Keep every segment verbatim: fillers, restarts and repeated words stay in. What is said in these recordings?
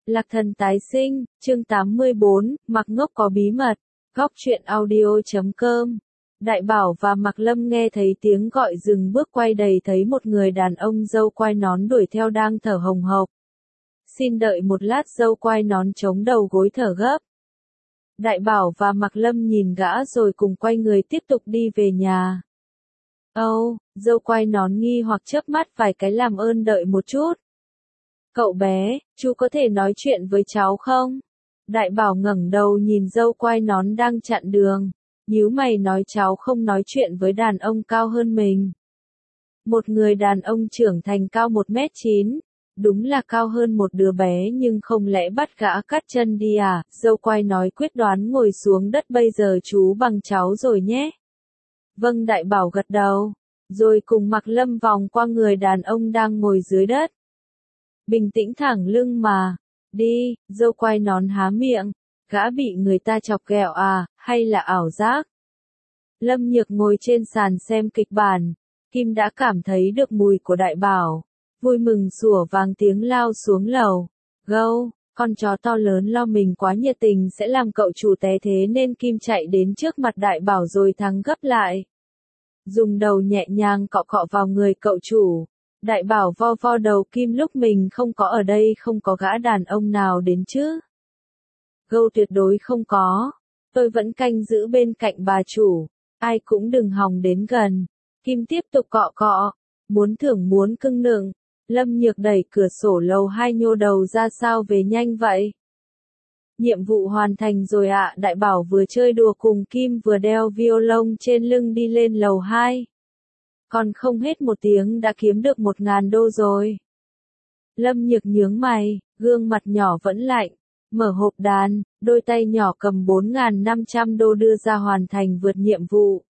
Lạc Thần tái sinh, chương tám mươi bốn, Mạc Ngốc có bí mật, góc truyện audio chấm com. Đại Bảo và Mạc Lâm nghe thấy tiếng gọi dừng bước quay đầy thấy một người đàn ông râu quai nón đuổi theo đang thở hồng hộc. Xin đợi một lát, râu quai nón chống đầu gối thở gấp. Đại Bảo và Mạc Lâm nhìn gã rồi cùng quay người tiếp tục đi về nhà. Âu, oh, râu quai nón nghi hoặc chớp mắt vài cái làm ơn đợi một chút. Cậu bé, chú có thể nói chuyện với cháu không? Đại Bảo ngẩng đầu nhìn râu quai nón đang chặn đường. Nhíu mày nói cháu không nói chuyện với đàn ông cao hơn mình. Một người đàn ông trưởng thành cao một mét chín. Đúng là cao hơn một đứa bé nhưng không lẽ bắt gã cắt chân đi à? Râu quai nói quyết đoán ngồi xuống đất, bây giờ chú bằng cháu rồi nhé. Vâng, Đại Bảo gật đầu. Rồi cùng Mạc Lâm vòng qua người đàn ông đang ngồi dưới đất. Bình tĩnh thẳng lưng mà. Đi, râu quai nón há miệng. Gã bị người ta chọc ghẹo à, hay là ảo giác? Lâm Nhược ngồi trên sàn xem kịch bản. Kim đã cảm thấy được mùi của Đại Bảo. Vui mừng sủa vang tiếng lao xuống lầu. Gâu, con chó to lớn lo mình quá nhiệt tình sẽ làm cậu chủ té, thế nên Kim chạy đến trước mặt Đại Bảo rồi thắng gấp lại. Dùng đầu nhẹ nhàng cọ cọ vào người cậu chủ. Đại Bảo vo vo đầu Kim, lúc mình không có ở đây không có gã đàn ông nào đến chứ? Gâu, tuyệt đối không có. Tôi vẫn canh giữ bên cạnh bà chủ. Ai cũng đừng hòng đến gần. Kim tiếp tục cọ cọ. Muốn thưởng muốn cưng nựng. Lâm Nhược đẩy cửa sổ lầu hai nhô đầu ra, sao về nhanh vậy? Nhiệm vụ hoàn thành rồi ạ. Đại Bảo vừa chơi đùa cùng Kim vừa đeo violon trên lưng đi lên lầu hai. Còn không hết một tiếng đã kiếm được một ngàn đô rồi. Lâm Nhược nhướng mày, gương mặt nhỏ vẫn lạnh. Mở hộp đàn, đôi tay nhỏ cầm bốn nghìn năm trăm đô đưa ra hoàn thành vượt nhiệm vụ.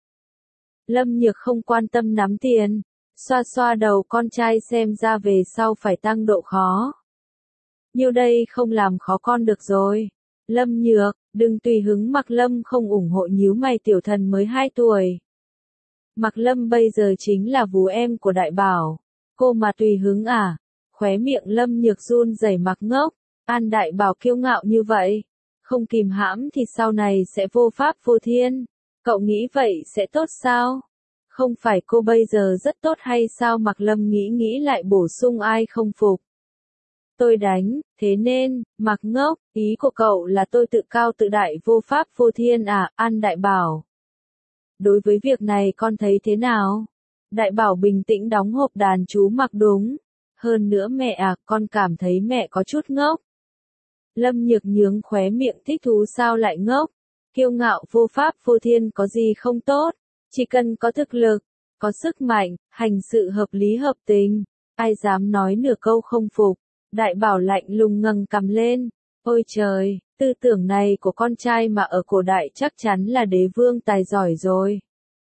Lâm Nhược không quan tâm nắm tiền. Xoa xoa đầu con trai, xem ra về sau phải tăng độ khó. Nhiêu đây không làm khó con được rồi. Lâm Nhược, đừng tùy hứng. Mạc Lâm không ủng hộ, nhíu mày, tiểu thần mới hai tuổi. Mạc Lâm bây giờ chính là vú em của Đại Bảo. Cô mà tùy hứng à? Khóe miệng Lâm Nhược run rẩy. Mạc Ngốc, An Đại Bảo kiêu ngạo như vậy. Không kìm hãm thì sau này sẽ vô pháp vô thiên. Cậu nghĩ vậy sẽ tốt sao? Không phải cô bây giờ rất tốt hay sao? Mạc Lâm nghĩ nghĩ lại bổ sung, ai không phục. Tôi đánh, thế nên, Mạc Ngốc, ý của cậu là tôi tự cao tự đại vô pháp vô thiên à? An Đại Bảo. Đối với việc này con thấy thế nào? Đại Bảo bình tĩnh đóng hộp đàn. Chú Mạc đúng. Hơn nữa mẹ à, con cảm thấy mẹ có chút ngốc. Lâm Nhược nhướng khóe miệng, thích thú sao lại ngốc? Kiêu ngạo vô pháp vô thiên có gì không tốt? Chỉ cần có thực lực, có sức mạnh, hành sự hợp lý hợp tình, ai dám nói nửa câu không phục. Đại Bảo lạnh lùng ngẩng cằm lên. Ôi trời, tư tưởng này của con trai mà ở cổ đại chắc chắn là đế vương tài giỏi rồi.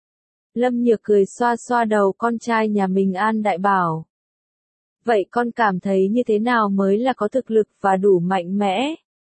Lâm Nhược cười xoa xoa đầu con trai nhà mình. An Đại Bảo. Vậy con cảm thấy như thế nào mới là có thực lực và đủ mạnh mẽ?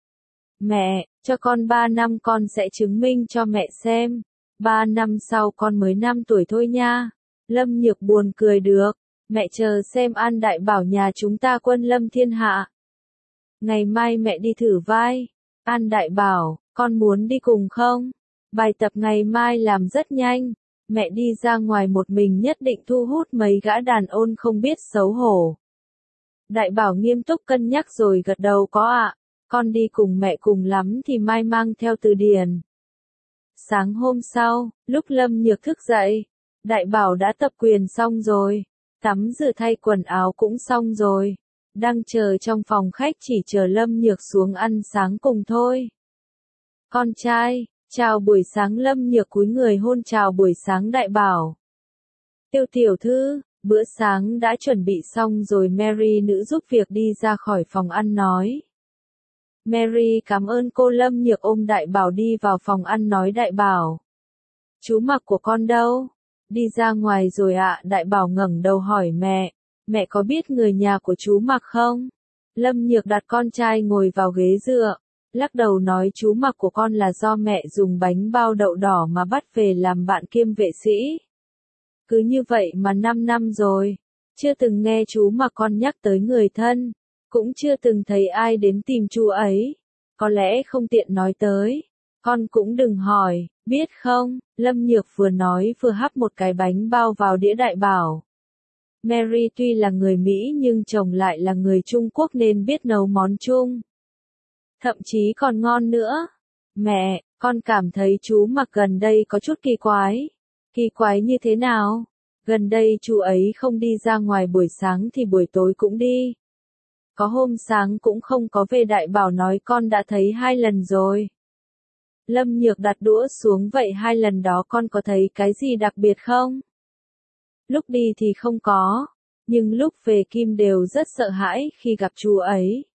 Mẹ, cho con ba năm con sẽ chứng minh cho mẹ xem. Ba năm sau con mới năm tuổi thôi nha. Lâm Nhược buồn cười, được. Mẹ chờ xem. An Đại Bảo, nhà chúng ta quân lâm thiên hạ. Ngày mai mẹ đi thử vai. An Đại Bảo, con muốn đi cùng không? Bài tập ngày mai làm rất nhanh. Mẹ đi ra ngoài một mình nhất định thu hút mấy gã đàn ôn không biết xấu hổ. Đại Bảo nghiêm túc cân nhắc rồi gật đầu, có ạ. Con đi cùng mẹ, cùng lắm thì mai mang theo từ điển. Sáng hôm sau, lúc Lâm Nhược thức dậy, Đại Bảo đã tập quyền xong rồi. Tắm rửa thay quần áo cũng xong rồi. Đang chờ trong phòng khách, chỉ chờ Lâm Nhược xuống ăn sáng cùng thôi. Con trai, chào buổi sáng. Lâm Nhược cúi người hôn chào buổi sáng Đại Bảo. Tiêu tiểu thư, bữa sáng đã chuẩn bị xong rồi. Mary nữ giúp việc đi ra khỏi phòng ăn nói. Mary cảm ơn cô. Lâm Nhược ôm Đại Bảo đi vào phòng ăn nói. Đại Bảo, chú Mạc của con đâu? Đi ra ngoài rồi ạ. Đại Bảo ngẩng đầu hỏi mẹ. Mẹ có biết người nhà của chú Mạc không? Lâm Nhược đặt con trai ngồi vào ghế dựa. Lắc đầu nói, chú Mạc của con là do mẹ dùng bánh bao đậu đỏ mà bắt về làm bạn kiêm vệ sĩ. Cứ như vậy mà năm năm rồi. Chưa từng nghe chú Mạc con nhắc tới người thân. cũng chưa từng thấy ai đến tìm chú ấy. Có lẽ không tiện nói tới. Con cũng đừng hỏi, biết không? Lâm Nhược vừa nói vừa hấp một cái bánh bao vào đĩa Đại Bảo. Mary tuy là người Mỹ nhưng chồng lại là người Trung Quốc nên biết nấu món Trung. Thậm chí còn ngon nữa. Mẹ, con cảm thấy chú Mặc gần đây có chút kỳ quái. Kỳ quái như thế nào? Gần đây chú ấy không đi ra ngoài buổi sáng thì buổi tối cũng đi. Có hôm sáng cũng không có về. Đại Bảo nói con đã thấy hai lần rồi. Lâm Nhược đặt đũa xuống. Vậy hai lần đó con có thấy cái gì đặc biệt không? Lúc đi thì không có, nhưng lúc về Kim đều rất sợ hãi khi gặp chú ấy.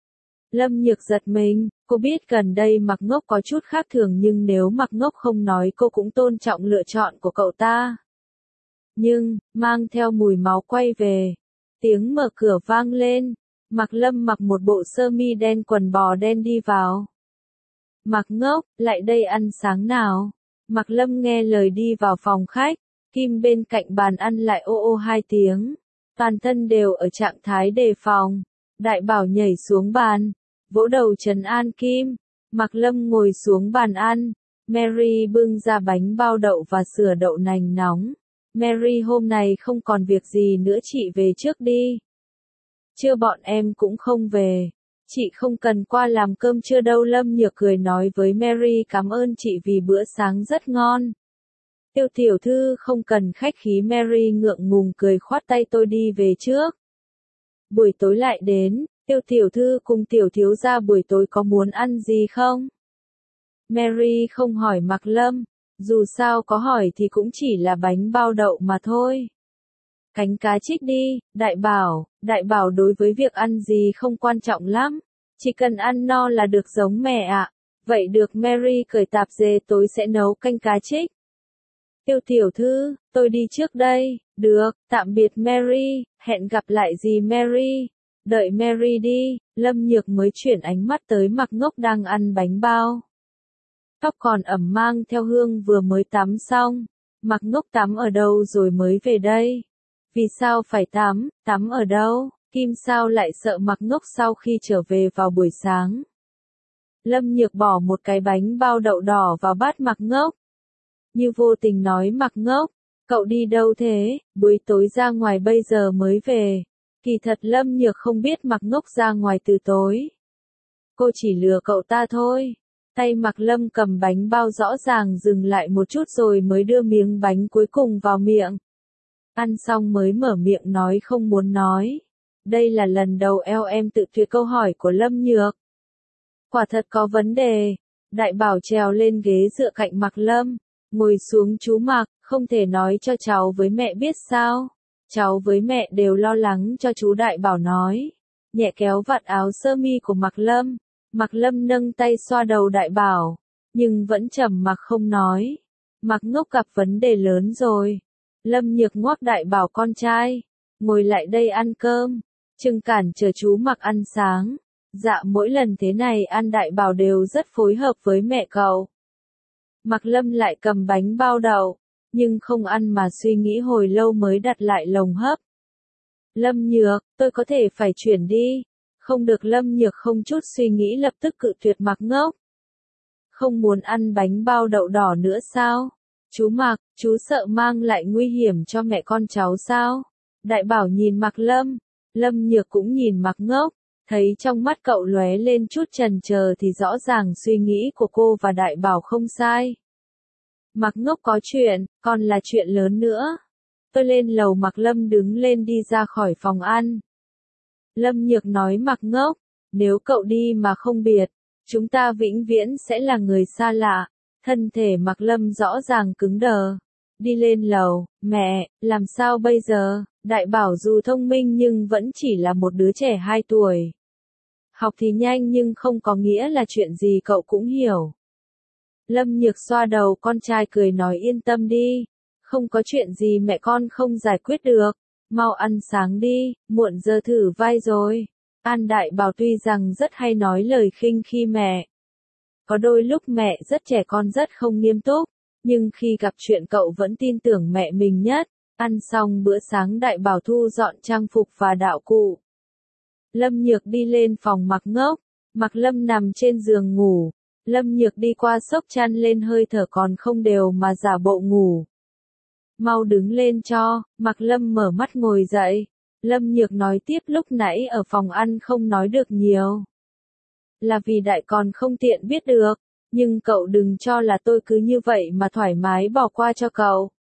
Lâm Nhược giật mình, cô biết gần đây Mặc Ngốc có chút khác thường nhưng nếu Mặc Ngốc không nói cô cũng tôn trọng lựa chọn của cậu ta. Nhưng, mang theo mùi máu quay về. Tiếng mở cửa vang lên. Mặc Lâm mặc một bộ sơ mi đen quần bò đen đi vào. Mặc Ngốc, lại đây ăn sáng nào. Mặc Lâm nghe lời đi vào phòng khách. Kim bên cạnh bàn ăn lại ô ô hai tiếng. Toàn thân đều ở trạng thái đề phòng. Đại Bảo nhảy xuống bàn. Vỗ đầu trấn an Kim. Mặc Lâm ngồi xuống bàn ăn. Mary bưng ra bánh bao đậu và sữa đậu nành nóng. Mary hôm nay không còn việc gì nữa, chị về trước đi. Chưa, bọn em cũng không về. Chị không cần qua làm cơm trưa đâu. Lâm Nhược cười nói với Mary cảm ơn chị vì bữa sáng rất ngon. Tiêu tiểu thư không cần khách khí. Mary ngượng ngùng cười khoát tay, tôi đi về trước. Buổi tối lại đến. Tiêu tiểu thư cùng tiểu thiếu gia buổi tối có muốn ăn gì không? Mary không hỏi Mặc Lâm. Dù sao có hỏi thì cũng chỉ là bánh bao đậu mà thôi. Cánh cá trích đi, Đại Bảo. Đại Bảo đối với việc ăn gì không quan trọng lắm. Chỉ cần ăn no là được giống mẹ ạ. Vậy được. Mary cởi tạp dề, tối sẽ nấu canh cá trích. Tiêu tiểu thư, tôi đi trước đây. Được, tạm biệt Mary, hẹn gặp lại gì Mary. Đợi Mary đi, Lâm Nhược mới chuyển ánh mắt tới Mặc Ngốc đang ăn bánh bao. Tóc còn ẩm mang theo hương, vừa mới tắm xong. Mặc Ngốc tắm ở đâu rồi mới về đây? Vì sao phải tắm, tắm ở đâu? Kim sao lại sợ Mặc Ngốc sau khi trở về vào buổi sáng? Lâm Nhược bỏ một cái bánh bao đậu đỏ vào bát Mặc Ngốc. Như vô tình nói Mặc Ngốc, cậu đi đâu thế? Buổi tối ra ngoài bây giờ mới về. Kỳ thật Lâm Nhược không biết Mặc Ngốc ra ngoài từ tối. Cô chỉ lừa cậu ta thôi. Tay Mặc Lâm cầm bánh bao rõ ràng dừng lại một chút rồi mới đưa miếng bánh cuối cùng vào miệng. Ăn xong mới mở miệng nói không muốn nói. Đây là lần đầu eo em tự tuyệt câu hỏi của Lâm Nhược. Quả thật có vấn đề. Đại Bảo trèo lên ghế dựa cạnh Mặc Lâm. Ngồi xuống. Chú Mặc, không thể nói cho cháu với mẹ biết sao? Cháu với mẹ đều lo lắng cho chú. Đại Bảo nói. Nhẹ kéo vạt áo sơ mi của Mặc Lâm. Mặc Lâm nâng tay xoa đầu Đại Bảo. Nhưng vẫn trầm mặc không nói. Mặc Ngốc gặp vấn đề lớn rồi. Lâm Nhược ngoắc Đại Bảo con trai. Ngồi lại đây ăn cơm. Chừng cản chờ chú Mặc ăn sáng. Dạ mỗi lần thế này ăn Đại Bảo đều rất phối hợp với mẹ cậu. Mặc Lâm lại cầm bánh bao đậu. Nhưng không ăn mà suy nghĩ hồi lâu mới đặt lại lồng hấp. Lâm Nhược, tôi có thể phải chuyển đi. Không được. Lâm Nhược không chút suy nghĩ lập tức cự tuyệt Mặc Ngốc. Không muốn ăn bánh bao đậu đỏ nữa sao? Chú Mặc, chú sợ mang lại nguy hiểm cho mẹ con cháu sao? Đại Bảo nhìn Mặc Lâm. Lâm Nhược cũng nhìn Mặc Ngốc. Thấy trong mắt cậu lóe lên chút chần chờ thì rõ ràng suy nghĩ của cô và Đại Bảo không sai. Mặc Ngốc có chuyện, còn là chuyện lớn nữa. Tôi lên lầu. Mặc Lâm đứng lên đi ra khỏi phòng ăn. Lâm Nhược nói Mặc Ngốc, nếu cậu đi mà không biệt, chúng ta vĩnh viễn sẽ là người xa lạ. Thân thể Mặc Lâm rõ ràng cứng đờ. Đi lên lầu. Mẹ, làm sao bây giờ? Đại Bảo dù thông minh nhưng vẫn chỉ là một đứa trẻ hai tuổi. Học thì nhanh nhưng không có nghĩa là chuyện gì cậu cũng hiểu. Lâm Nhược xoa đầu con trai cười nói yên tâm đi. Không có chuyện gì mẹ con không giải quyết được. Mau ăn sáng đi, muộn giờ thử vai rồi. An Đại Bảo tuy rằng rất hay nói lời khinh khi mẹ. Có đôi lúc mẹ rất trẻ con rất không nghiêm túc. Nhưng khi gặp chuyện cậu vẫn tin tưởng mẹ mình nhất. Ăn xong bữa sáng Đại Bảo thu dọn trang phục và đạo cụ. Lâm Nhược đi lên phòng Mạc Ngốc, Mạc Lâm nằm trên giường ngủ, Lâm Nhược đi qua xốc chăn lên hơi thở còn không đều mà giả bộ ngủ. Mau đứng lên cho, Mạc Lâm mở mắt ngồi dậy, Lâm Nhược nói tiếp lúc nãy ở phòng ăn không nói được nhiều. Là vì đại còn không tiện biết được, nhưng cậu đừng cho là tôi cứ như vậy mà thoải mái bỏ qua cho cậu.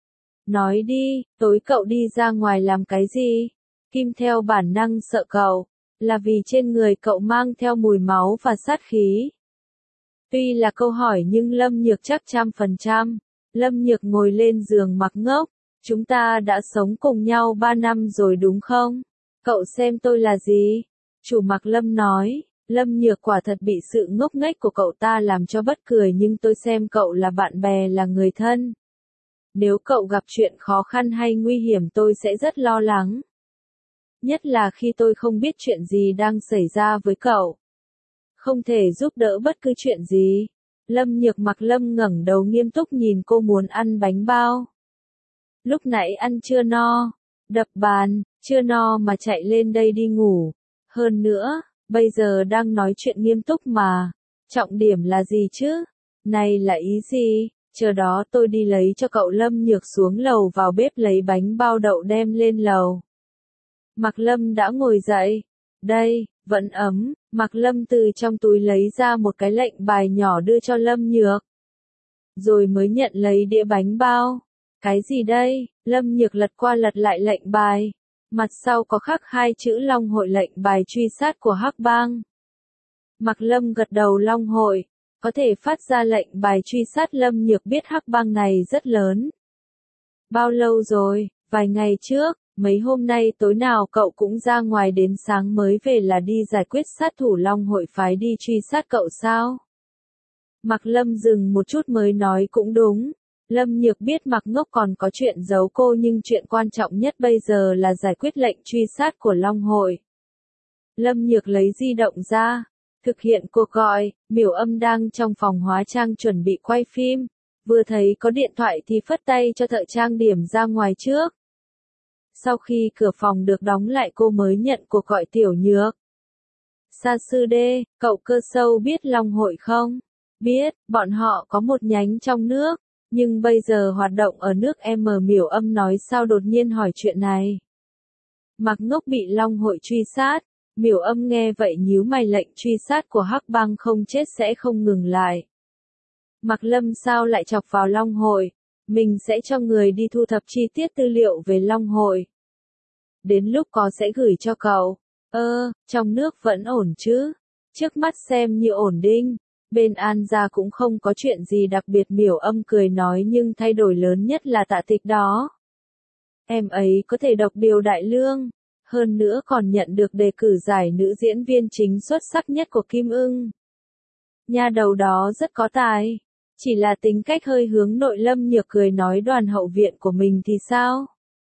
Nói đi, tối cậu đi ra ngoài làm cái gì? Kim theo bản năng sợ cậu, là vì trên người cậu mang theo mùi máu và sát khí. Tuy là câu hỏi nhưng Lâm Nhược chắc trăm phần trăm. Lâm Nhược ngồi lên giường Mạc Ngốc, chúng ta đã sống cùng nhau ba năm rồi đúng không? Cậu xem tôi là gì? Chủ Mạc Lâm nói, Lâm Nhược quả thật bị sự ngốc nghếch của cậu ta làm cho bất cười nhưng tôi xem cậu là bạn bè là người thân. Nếu cậu gặp chuyện khó khăn hay nguy hiểm tôi sẽ rất lo lắng. Nhất là khi tôi không biết chuyện gì đang xảy ra với cậu. Không thể giúp đỡ bất cứ chuyện gì. Lâm Nhược Mạc Lâm ngẩng đầu nghiêm túc nhìn cô muốn ăn bánh bao. Lúc nãy ăn chưa no, đập bàn, chưa no mà chạy lên đây đi ngủ. Hơn nữa, bây giờ đang nói chuyện nghiêm túc mà. Trọng điểm là gì chứ? Này là ý gì? Chờ đó tôi đi lấy cho cậu. Lâm Nhược xuống lầu vào bếp lấy bánh bao đậu đem lên lầu. Mạc Lâm đã ngồi dậy. Đây, vẫn ấm. Mạc Lâm từ trong túi lấy ra một cái lệnh bài nhỏ đưa cho Lâm Nhược. Rồi mới nhận lấy đĩa bánh bao. Cái gì đây? Lâm Nhược lật qua lật lại lệnh bài. Mặt sau có khắc hai chữ Long Hội lệnh bài truy sát của Hắc Bang. Mạc Lâm gật đầu. Long Hội, có thể phát ra lệnh bài truy sát. Lâm Nhược biết Hắc Bang này rất lớn. Bao lâu rồi? Vài ngày trước. Mấy hôm nay tối nào cậu cũng ra ngoài đến sáng mới về là đi giải quyết sát thủ Long Hội phái đi truy sát cậu sao? Mạc Lâm dừng một chút mới nói cũng đúng. Lâm Nhược biết Mạc Ngốc còn có chuyện giấu cô nhưng chuyện quan trọng nhất bây giờ là giải quyết lệnh truy sát của Long Hội. Lâm Nhược lấy di động ra, thực hiện cuộc gọi, Miểu Âm đang trong phòng hóa trang chuẩn bị quay phim, vừa thấy có điện thoại thì phất tay cho thợ trang điểm ra ngoài trước. Sau khi cửa phòng được đóng lại cô mới nhận cuộc gọi. Tiểu Nhược. Sa sư đê, cậu Cơ Sâu biết Long Hội không? Biết, bọn họ có một nhánh trong nước, nhưng bây giờ hoạt động ở nước M. Miểu Âm nói sao đột nhiên hỏi chuyện này. Mạc Ngốc bị Long Hội truy sát, Miểu Âm nghe vậy nhíu mày. Lệnh truy sát của Hắc Bang không chết sẽ không ngừng lại. Mạc Lâm sao lại chọc vào Long Hội? Mình sẽ cho người đi thu thập chi tiết tư liệu về Long Hội. Đến lúc có sẽ gửi cho cậu. Ơ, trong nước vẫn ổn chứ? Trước mắt xem như ổn định. Bên An gia cũng không có chuyện gì đặc biệt. Miểu Âm cười nói nhưng thay đổi lớn nhất là Tạ Tịch đó. Em ấy có thể độc điều đại lương. Hơn nữa còn nhận được đề cử giải nữ diễn viên chính xuất sắc nhất của Kim Ưng. Nha đầu đó rất có tài. Chỉ là tính cách hơi hướng nội. Lâm Nhược cười nói đoàn hậu viện của mình thì sao?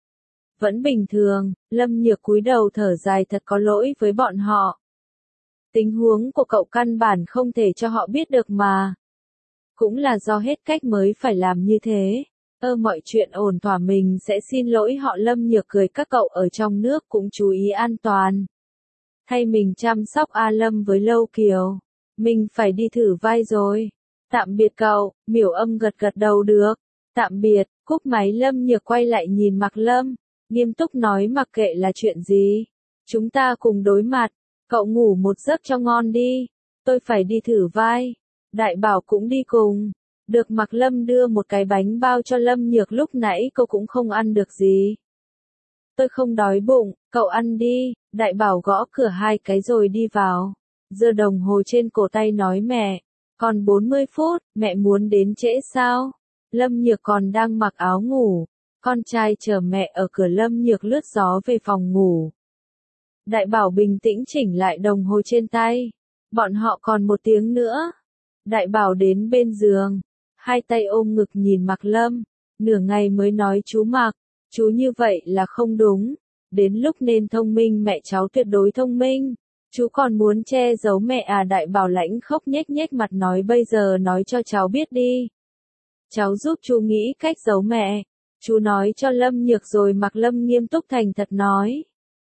Vẫn bình thường. Lâm Nhược cúi đầu thở dài thật có lỗi với bọn họ. Tình huống của cậu căn bản không thể cho họ biết được mà. Cũng là do hết cách mới phải làm như thế. Ơ mọi chuyện ổn thỏa mình sẽ xin lỗi họ. Lâm Nhược cười các cậu ở trong nước cũng chú ý an toàn. Thay mình chăm sóc A Lâm với Lâu Kiều. Mình phải đi thử vai rồi. Tạm biệt cậu. Miểu Âm gật gật đầu được. Tạm biệt. Cúp máy. Lâm Nhược quay lại nhìn Mạc Lâm. Nghiêm túc nói mặc kệ là chuyện gì. Chúng ta cùng đối mặt. Cậu ngủ một giấc cho ngon đi. Tôi phải đi thử vai. Đại Bảo cũng đi cùng. Được. Mạc Lâm đưa một cái bánh bao cho Lâm Nhược. Lúc nãy cô cũng không ăn được gì. Tôi không đói bụng. Cậu ăn đi. Đại Bảo gõ cửa hai cái rồi đi vào. Giơ đồng hồ trên cổ tay nói mẹ. Còn bốn mươi phút. Mẹ muốn đến trễ sao? Lâm Nhược còn đang mặc áo ngủ. Con trai chờ mẹ ở cửa. Lâm Nhược lướt gió về phòng ngủ. Đại Bảo bình tĩnh chỉnh lại đồng hồ trên tay. Bọn họ còn một tiếng nữa. Đại Bảo đến bên giường. Hai tay ôm ngực nhìn Mạc Lâm. Nửa ngày mới nói chú Mạc. Chú như vậy là không đúng. Đến lúc nên thông minh. Mẹ cháu tuyệt đối thông minh. Chú còn muốn che giấu mẹ à? Đại Bảo lãnh khóc nhếch nhếch mặt nói bây giờ nói cho cháu biết đi. Cháu giúp chú nghĩ cách giấu mẹ. Chú nói cho Lâm Nhược rồi. Mạc Lâm nghiêm túc thành thật nói.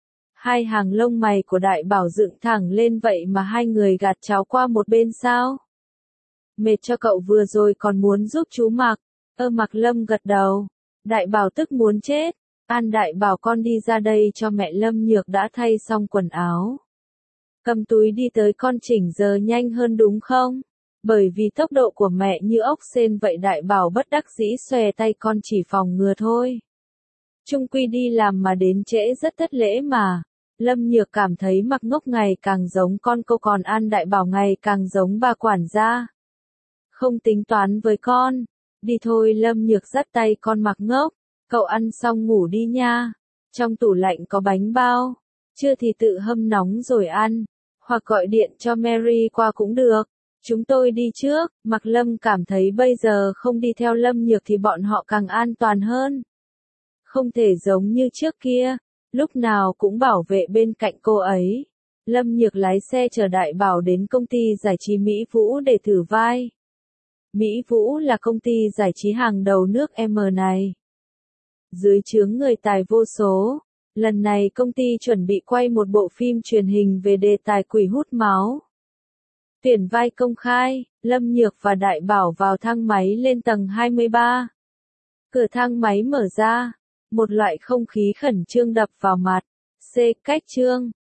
Hai hàng lông mày của Đại Bảo dựng thẳng lên vậy mà hai người gạt cháo qua một bên sao? Mệt cho cậu vừa rồi còn muốn giúp chú Mặc. Ơ Mặc Lâm gật đầu. Đại Bảo tức muốn chết. An Đại Bảo con đi ra đây cho mẹ Lâm Nhược đã thay xong quần áo. Cầm túi đi tới con chỉnh giờ nhanh hơn đúng không? Bởi vì tốc độ của mẹ như ốc sên vậy Đại Bảo bất đắc dĩ xòe tay con chỉ phòng ngừa thôi. Trung quy đi làm mà đến trễ rất thất lễ mà. Lâm Nhược cảm thấy Mặc Ngốc ngày càng giống con cô còn An Đại Bảo ngày càng giống bà quản gia. Không tính toán với con. Đi thôi Lâm Nhược dắt tay con Mặc Ngốc. Cậu ăn xong ngủ đi nha. Trong tủ lạnh có bánh bao. Chưa thì tự hâm nóng rồi ăn. Hoặc gọi điện cho Mary qua cũng được. Chúng tôi đi trước. Mặc Lâm cảm thấy bây giờ không đi theo Lâm Nhược thì bọn họ càng an toàn hơn. Không thể giống như trước kia. Lúc nào cũng bảo vệ bên cạnh cô ấy. Lâm Nhược lái xe chở Đại Bảo đến công ty giải trí Mỹ Vũ để thử vai. Mỹ Vũ là công ty giải trí hàng đầu nước M này. Dưới trướng người tài vô số. Lần này công ty chuẩn bị quay một bộ phim truyền hình về đề tài quỷ hút máu. Tuyển vai công khai, Lâm Nhược và Đại Bảo vào thang máy lên tầng hai mươi ba. Cửa thang máy mở ra. Một loại không khí khẩn trương đập vào mặt. C. Cách trương.